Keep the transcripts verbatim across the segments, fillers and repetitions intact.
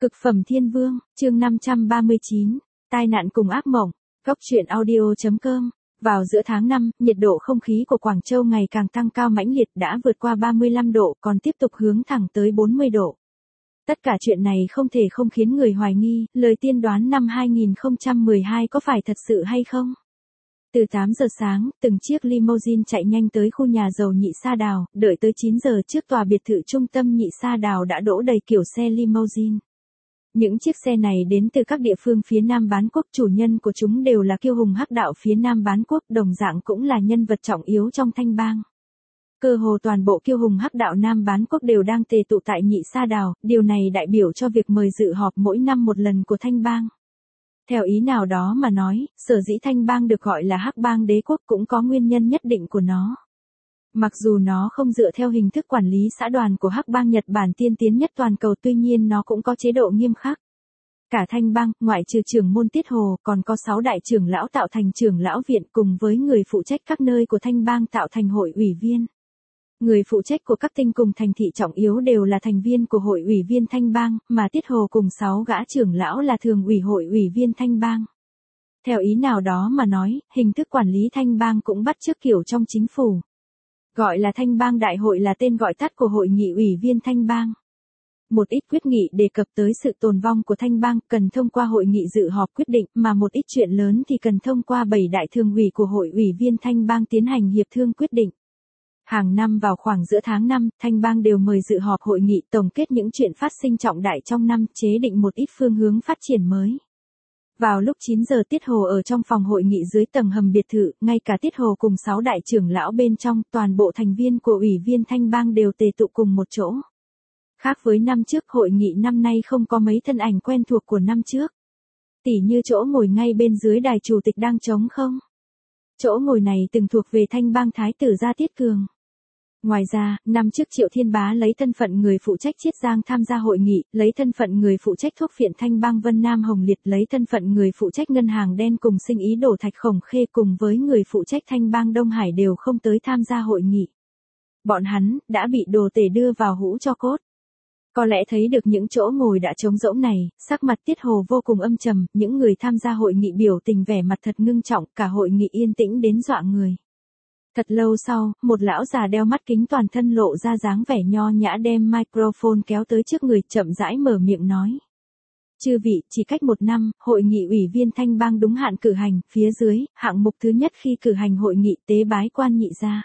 Cực phẩm thiên vương, chương năm trăm ba mươi chín, tai nạn cùng ác mộng, góc truyện audio.com. Vào giữa tháng năm, nhiệt độ không khí của Quảng Châu ngày càng tăng cao mãnh liệt đã vượt qua ba mươi lăm độ còn tiếp tục hướng thẳng tới bốn mươi độ. Tất cả chuyện này không thể không khiến người hoài nghi, lời tiên đoán năm hai nghìn không trăm mười hai có phải thật sự hay không? Từ tám giờ sáng, từng chiếc limousine chạy nhanh tới khu nhà giàu Nhị Sa Đào, đợi tới chín giờ trước tòa biệt thự trung tâm Nhị Sa Đào đã đỗ đầy kiểu xe limousine. Những chiếc xe này đến từ các địa phương phía Nam Bán Quốc, chủ nhân của chúng đều là kiêu hùng hắc đạo phía Nam Bán Quốc, đồng dạng cũng là nhân vật trọng yếu trong Thanh Bang. Cơ hồ toàn bộ kiêu hùng hắc đạo Nam Bán Quốc đều đang tề tụ tại Nhị Sa Đào, điều này đại biểu cho việc mời dự họp mỗi năm một lần của Thanh Bang. Theo ý nào đó mà nói, sở dĩ Thanh Bang được gọi là Hắc Bang Đế Quốc cũng có nguyên nhân nhất định của nó. Mặc dù nó không dựa theo hình thức quản lý xã đoàn của Hắc Bang Nhật Bản tiên tiến nhất toàn cầu, tuy nhiên nó cũng có chế độ nghiêm khắc. Cả Thanh Bang, ngoại trừ trưởng môn Tiết Hồ, còn có sáu đại trưởng lão tạo thành trưởng lão viện cùng với người phụ trách các nơi của Thanh Bang tạo thành hội ủy viên. Người phụ trách của các tinh cùng thành thị trọng yếu đều là thành viên của hội ủy viên Thanh Bang, mà Tiết Hồ cùng sáu gã trưởng lão là thường ủy hội ủy viên Thanh Bang. Theo ý nào đó mà nói, hình thức quản lý Thanh Bang cũng bắt chước kiểu trong chính phủ. Gọi là Thanh Bang Đại hội là tên gọi tắt của hội nghị ủy viên Thanh Bang. Một ít quyết nghị đề cập tới sự tồn vong của Thanh Bang cần thông qua hội nghị dự họp quyết định, mà một ít chuyện lớn thì cần thông qua bảy đại thường ủy của hội ủy viên Thanh Bang tiến hành hiệp thương quyết định. Hàng năm vào khoảng giữa tháng năm, Thanh Bang đều mời dự họp hội nghị tổng kết những chuyện phát sinh trọng đại trong năm, chế định một ít phương hướng phát triển mới. Vào lúc chín giờ Tiết Hồ ở trong phòng hội nghị dưới tầng hầm biệt thự, ngay cả Tiết Hồ cùng sáu đại trưởng lão bên trong, toàn bộ thành viên của ủy viên Thanh Bang đều tề tụ cùng một chỗ. Khác với năm trước, hội nghị năm nay không có mấy thân ảnh quen thuộc của năm trước. Tỉ như chỗ ngồi ngay bên dưới đài chủ tịch đang trống không. Chỗ ngồi này từng thuộc về Thanh Bang Thái tử Gia Tiết Cường. Ngoài ra, năm trước Triệu Thiên Bá lấy thân phận người phụ trách Chiết Giang tham gia hội nghị, lấy thân phận người phụ trách thuốc phiện Thanh Bang Vân Nam Hồng Liệt, lấy thân phận người phụ trách ngân hàng đen cùng sinh ý đổ Thạch Khổng Khê cùng với người phụ trách Thanh Bang Đông Hải đều không tới tham gia hội nghị. Bọn hắn đã bị đồ tể đưa vào hũ cho cốt. Có lẽ thấy được những chỗ ngồi đã trống rỗng này, sắc mặt Tiết Hồ vô cùng âm trầm, những người tham gia hội nghị biểu tình vẻ mặt thật ngưng trọng, cả hội nghị yên tĩnh đến dọa người. Thật lâu sau, một lão già đeo mắt kính toàn thân lộ ra dáng vẻ nho nhã đem microphone kéo tới trước người, chậm rãi mở miệng nói. Chư vị, chỉ cách một năm, hội nghị ủy viên Thanh Bang đúng hạn cử hành, phía dưới, hạng mục thứ nhất khi cử hành hội nghị tế bái quan nhị gia.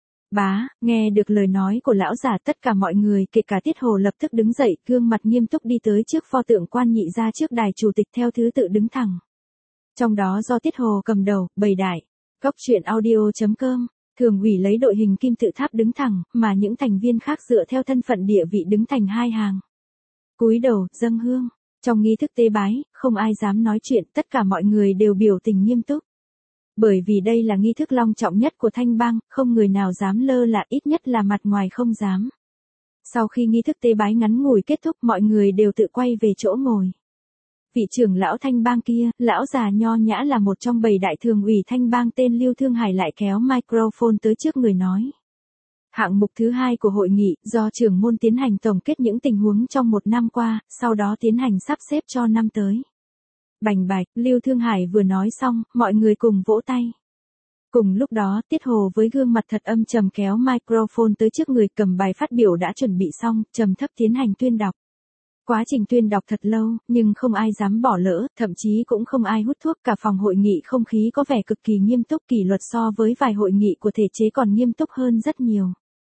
Bá, nghe được lời nói của lão già, tất cả mọi người kể cả Tiết Hồ lập tức đứng dậy, gương mặt nghiêm túc đi tới trước pho tượng quan nhị gia trước đài chủ tịch theo thứ tự đứng thẳng. Trong đó do Tiết Hồ cầm đầu, bảy đại. Góc truyện audio.com, thường ủy lấy đội hình kim tự tháp đứng thẳng, mà những thành viên khác dựa theo thân phận địa vị đứng thành hai hàng. Cúi đầu, dâng hương. Trong nghi thức tế bái, không ai dám nói chuyện, tất cả mọi người đều biểu tình nghiêm túc. Bởi vì đây là nghi thức long trọng nhất của Thanh Bang, không người nào dám lơ là, ít nhất là mặt ngoài không dám. Sau khi nghi thức tế bái ngắn ngủi kết thúc, mọi người đều tự quay về chỗ ngồi. Vị trưởng lão Thanh Bang kia, lão già nho nhã là một trong bảy đại thường ủy Thanh Bang tên Lưu Thương Hải lại kéo microphone tới trước người nói. Hạng mục thứ hai của hội nghị, do trưởng môn tiến hành tổng kết những tình huống trong một năm qua, sau đó tiến hành sắp xếp cho năm tới. Bành bạch, Lưu Thương Hải vừa nói xong, mọi người cùng vỗ tay. Cùng lúc đó, Tiết Hồ với gương mặt thật âm trầm kéo microphone tới trước người, cầm bài phát biểu đã chuẩn bị xong, trầm thấp tiến hành tuyên đọc. Quá trình tuyên đọc thật lâu, nhưng không ai dám bỏ lỡ, thậm chí cũng không ai hút thuốc, cả phòng hội nghị không khí có vẻ cực kỳ nghiêm túc, kỷ luật so với vài hội nghị của thể chế còn nghiêm túc hơn rất nhiều.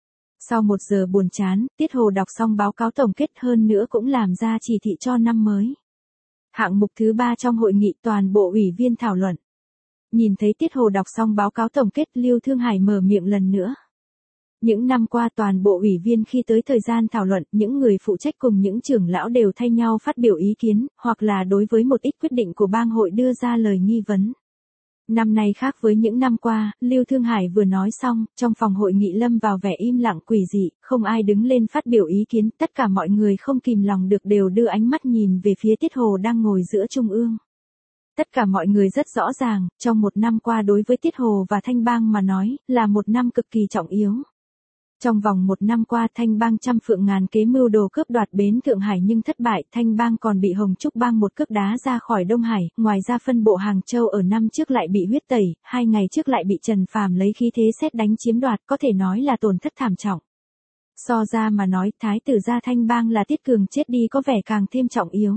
Sau một giờ buồn chán, Tiết Hồ đọc xong báo cáo tổng kết, hơn nữa cũng làm ra chỉ thị cho năm mới. Hạng mục thứ ba trong hội nghị, toàn bộ ủy viên thảo luận. Nhìn thấy Tiết Hồ đọc xong báo cáo tổng kết, Lưu Thương Hải mở miệng lần nữa. Những năm qua toàn bộ ủy viên khi tới thời gian thảo luận, những người phụ trách cùng những trưởng lão đều thay nhau phát biểu ý kiến, hoặc là đối với một ít quyết định của bang hội đưa ra lời nghi vấn. Năm nay khác với những năm qua, Lưu Thương Hải vừa nói xong, trong phòng hội nghị lâm vào vẻ im lặng quỷ dị, không ai đứng lên phát biểu ý kiến, tất cả mọi người không kìm lòng được đều đưa ánh mắt nhìn về phía Tiết Hồ đang ngồi giữa trung ương. Tất cả mọi người rất rõ ràng, trong một năm qua đối với Tiết Hồ và Thanh Bang mà nói, là một năm cực kỳ trọng yếu. Trong vòng một năm qua Thanh bang trăm phượng ngàn kế mưu đồ cướp đoạt bến Thượng Hải nhưng thất bại, Thanh bang còn bị Hồng Trúc bang một cước đá ra khỏi Đông Hải, ngoài ra phân bộ Hàng Châu ở năm trước lại bị huyết tẩy, hai ngày trước lại bị Trần Phàm lấy khí thế sét đánh chiếm đoạt, có thể nói là tổn thất thảm trọng. So ra mà nói, thái tử gia Thanh bang là Tiết Cường chết đi có vẻ càng thêm trọng yếu.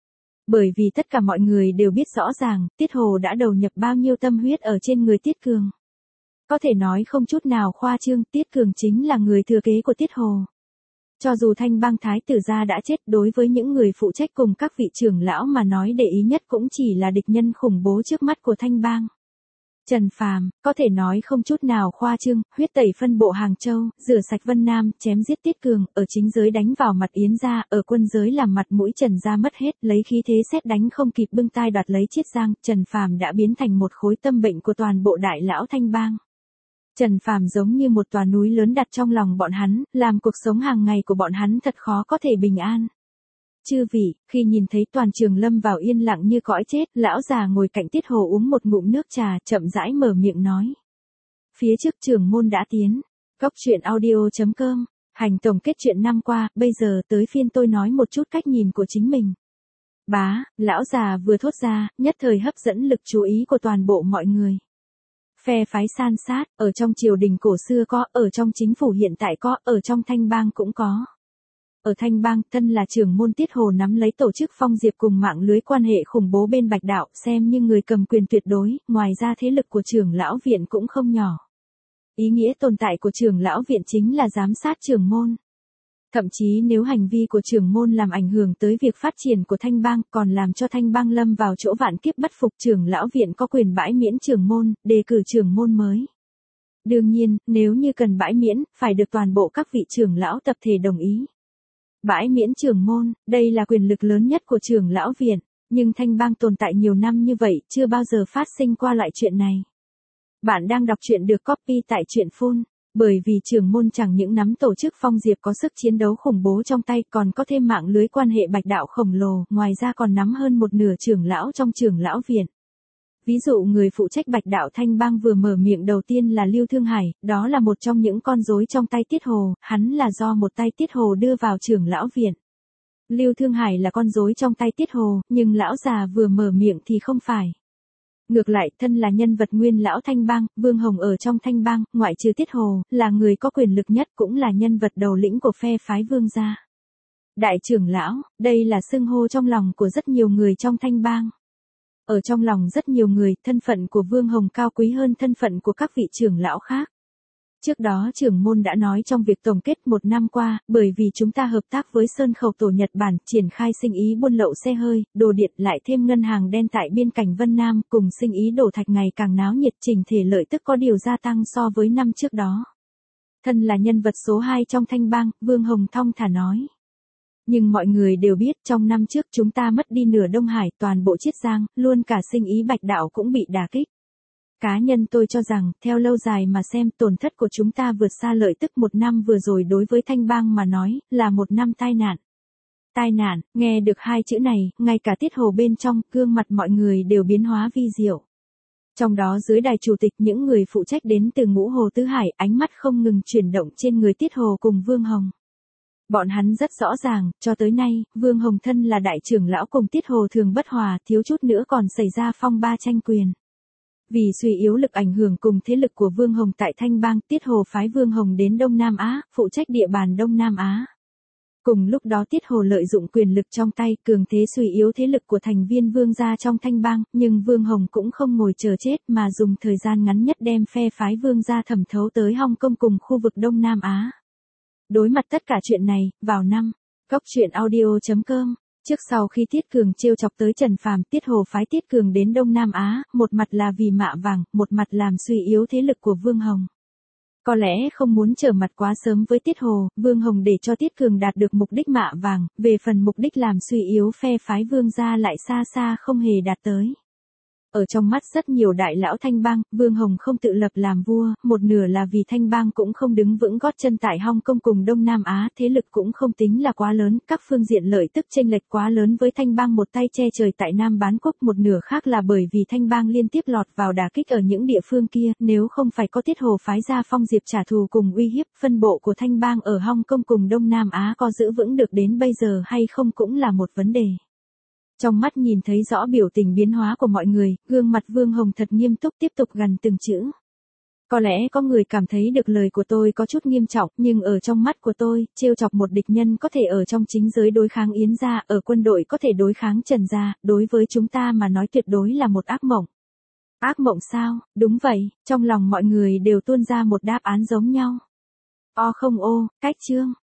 Bởi vì tất cả mọi người đều biết rõ ràng, Tiết Hồ đã đầu nhập bao nhiêu tâm huyết ở trên người Tiết Cường. Có thể nói không chút nào khoa trương, Tiết Cường chính là người thừa kế của Tiết Hồ. Cho dù Thanh bang thái tử gia đã chết, đối với những người phụ trách cùng các vị trưởng lão mà nói để ý nhất cũng chỉ là địch nhân khủng bố trước mắt của Thanh bang. Trần Phàm, có thể nói không chút nào khoa trương, huyết tẩy phân bộ Hàng Châu, rửa sạch Vân Nam, chém giết Tiết Cường, ở chính giới đánh vào mặt Yến gia, ở quân giới làm mặt mũi Trần gia mất hết, lấy khí thế sét đánh không kịp bưng tai đoạt lấy Chiết Giang, Trần Phàm đã biến thành một khối tâm bệnh của toàn bộ đại lão Thanh bang. Trần Phàm giống như một tòa núi lớn đặt trong lòng bọn hắn, làm cuộc sống hàng ngày của bọn hắn thật khó có thể bình an. Chư vị, khi nhìn thấy toàn trường lâm vào yên lặng như cõi chết, lão già ngồi cạnh Tiết Hồ uống một ngụm nước trà, chậm rãi mở miệng nói. Phía trước trưởng môn đã tiến. Cốc truyện audio chấm com, hành tổng kết chuyện năm qua, bây giờ tới phiên tôi nói một chút cách nhìn của chính mình. Bá, lão già vừa thốt ra, nhất thời hấp dẫn lực chú ý của toàn bộ mọi người. Phe phái san sát, ở trong triều đình cổ xưa có, ở trong chính phủ hiện tại có, ở trong Thanh bang cũng có. Ở Thanh bang, thân là trưởng môn Tiết Hồ nắm lấy tổ chức Phong Diệp cùng mạng lưới quan hệ khủng bố bên Bạch Đạo, xem như người cầm quyền tuyệt đối, ngoài ra thế lực của trưởng lão viện cũng không nhỏ. Ý nghĩa tồn tại của trưởng lão viện chính là giám sát trưởng môn. Thậm chí nếu hành vi của trưởng môn làm ảnh hưởng tới việc phát triển của Thanh bang, còn làm cho Thanh bang lâm vào chỗ vạn kiếp bất phục, trưởng lão viện có quyền bãi miễn trưởng môn, đề cử trưởng môn mới. Đương nhiên, nếu như cần bãi miễn, phải được toàn bộ các vị trưởng lão tập thể đồng ý. Bãi miễn trưởng môn, đây là quyền lực lớn nhất của trưởng lão viện, nhưng Thanh bang tồn tại nhiều năm như vậy, chưa bao giờ phát sinh qua loại chuyện này. Bạn đang đọc truyện được copy tại truyện phun. Bởi vì trưởng môn chẳng những nắm tổ chức Phong Diệp có sức chiến đấu khủng bố trong tay, còn có thêm mạng lưới quan hệ Bạch Đạo khổng lồ, ngoài ra còn nắm hơn một nửa trưởng lão trong trưởng lão viện. Ví dụ người phụ trách Bạch Đạo Thanh bang vừa mở miệng đầu tiên là Lưu Thương Hải, đó là một trong những con rối trong tay Tiết Hồ, hắn là do một tay Tiết Hồ đưa vào trưởng lão viện. Lưu Thương Hải là con rối trong tay Tiết Hồ, nhưng lão già vừa mở miệng thì không phải. Ngược lại, thân là nhân vật nguyên lão Thanh bang, Vương Hồng ở trong Thanh bang, ngoại trừ Tiết Hồ, là người có quyền lực nhất, cũng là nhân vật đầu lĩnh của phe phái Vương gia. Đại trưởng lão, đây là xưng hô trong lòng của rất nhiều người trong Thanh bang. Ở trong lòng rất nhiều người, thân phận của Vương Hồng cao quý hơn thân phận của các vị trưởng lão khác. Trước đó trưởng môn đã nói trong việc tổng kết một năm qua, bởi vì chúng ta hợp tác với Sơn Khẩu Tổ Nhật Bản, triển khai sinh ý buôn lậu xe hơi, đồ điện, lại thêm ngân hàng đen tại biên cảnh Vân Nam, cùng sinh ý đổ thạch ngày càng náo nhiệt, chỉnh thể lợi tức có điều gia tăng so với năm trước đó. Thân là nhân vật số hai trong Thanh bang, Vương Hồng thong thả nói. Nhưng mọi người đều biết trong năm trước chúng ta mất đi nửa Đông Hải, toàn bộ Chiết Giang, luôn cả sinh ý Bạch Đạo cũng bị đả kích. Cá nhân tôi cho rằng, theo lâu dài mà xem, tổn thất của chúng ta vượt xa lợi tức một năm vừa rồi đối với Thanh bang mà nói, là một năm tai nạn. Tai nạn, nghe được hai chữ này, ngay cả Tiết Hồ bên trong, gương mặt mọi người đều biến hóa vi diệu. Trong đó dưới đài chủ tịch những người phụ trách đến từ Ngũ Hồ Tứ Hải, ánh mắt không ngừng chuyển động trên người Tiết Hồ cùng Vương Hồng. Bọn hắn rất rõ ràng, cho tới nay, Vương Hồng thân là đại trưởng lão cùng Tiết Hồ thường bất hòa, thiếu chút nữa còn xảy ra phong ba tranh quyền. Vì suy yếu lực ảnh hưởng cùng thế lực của Vương Hồng tại Thanh bang, Tiết Hồ phái Vương Hồng đến Đông Nam Á, phụ trách địa bàn Đông Nam Á. Cùng lúc đó Tiết Hồ lợi dụng quyền lực trong tay, cường thế suy yếu thế lực của thành viên Vương gia trong Thanh bang, nhưng Vương Hồng cũng không ngồi chờ chết mà dùng thời gian ngắn nhất đem phe phái Vương gia thẩm thấu tới Hong Kong cùng khu vực Đông Nam Á. Đối mặt tất cả chuyện này, vào năm, cốc truyện audio chấm com, trước sau khi Tiết Cường trêu chọc tới Trần Phàm, Tiết Hồ phái Tiết Cường đến Đông Nam Á, một mặt là vì mạ vàng, một mặt làm suy yếu thế lực của Vương Hồng. Có lẽ không muốn trở mặt quá sớm với Tiết Hồ, Vương Hồng để cho Tiết Cường đạt được mục đích mạ vàng, về phần mục đích làm suy yếu phe phái Vương gia lại xa xa không hề đạt tới. Ở trong mắt rất nhiều đại lão Thanh Bang, Vương Hồng không tự lập làm vua, một nửa là vì Thanh Bang cũng không đứng vững gót chân tại Hong Kong cùng Đông Nam Á, thế lực cũng không tính là quá lớn, các phương diện lợi tức chênh lệch quá lớn với Thanh Bang một tay che trời tại Nam bán quốc, một nửa khác là bởi vì Thanh Bang liên tiếp lọt vào đả kích ở những địa phương kia, nếu không phải có Tiết Hồ phái ra Phong Diệp trả thù cùng uy hiếp, phân bộ của Thanh Bang ở Hong Kong cùng Đông Nam Á có giữ vững được đến bây giờ hay không cũng là một vấn đề. Trong mắt nhìn thấy rõ biểu tình biến hóa của mọi người, gương mặt Vương Hồng thật nghiêm túc tiếp tục gằn từng chữ. Có lẽ có người cảm thấy được lời của tôi có chút nghiêm trọng, nhưng ở trong mắt của tôi, trêu chọc một địch nhân có thể ở trong chính giới đối kháng Yến gia, ở quân đội có thể đối kháng Trần gia, đối với chúng ta mà nói tuyệt đối là một ác mộng. Ác mộng sao? Đúng vậy, trong lòng mọi người đều tuôn ra một đáp án giống nhau. O không ô, cách chương.